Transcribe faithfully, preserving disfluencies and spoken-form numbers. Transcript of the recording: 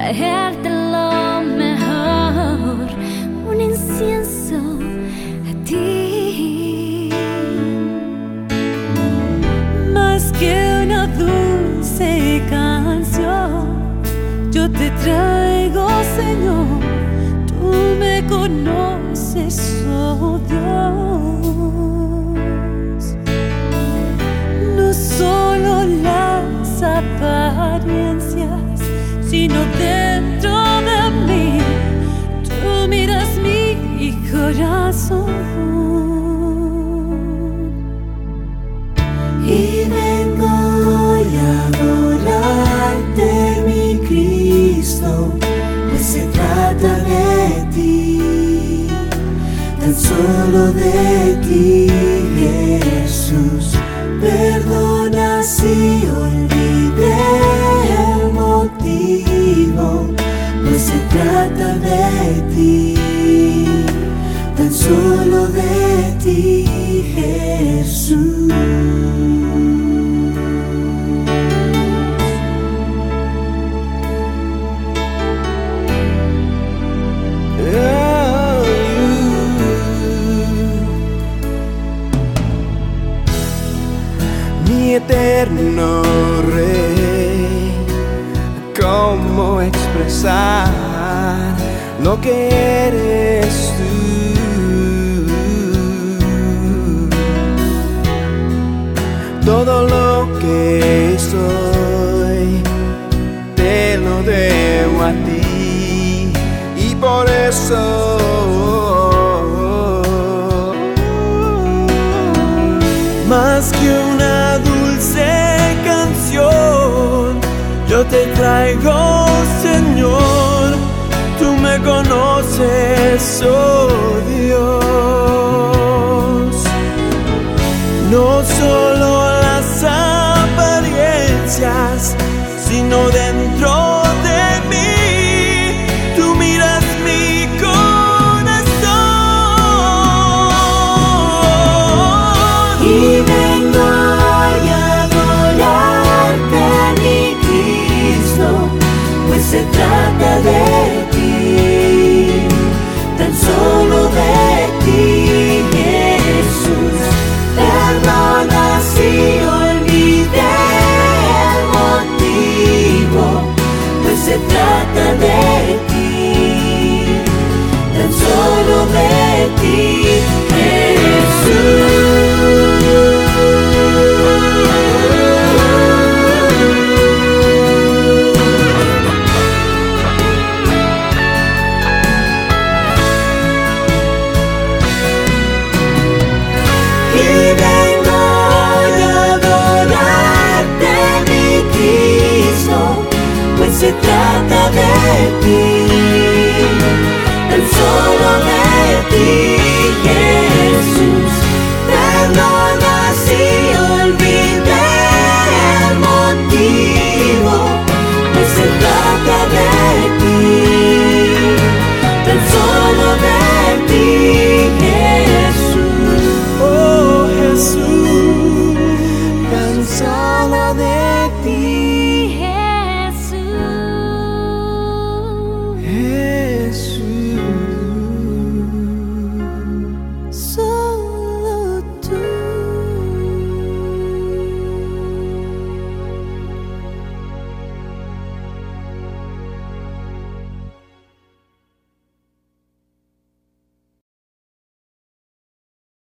traerte lo mejor, un incienso a ti. Más que una dulce canción, yo te traigo, Señor. Tú me conoces, oh Dios. No solo las apariencias, sino dentro de mí. Tú miras mi corazón. Y vengo hoy a adorarte, mi Cristo, pues se trata de ti, tan solo de ti, Jesús. Perdona si olvidé el motivo, pues se trata de ti, tan solo de ti, Jesús. Mi eterno Rey, ¿cómo expresar lo que eres tú? Todo lo que soy te lo debo a ti, y por eso más que una dulce canción, yo te traigo, Señor. Tú me conoces, oh Dios. No solo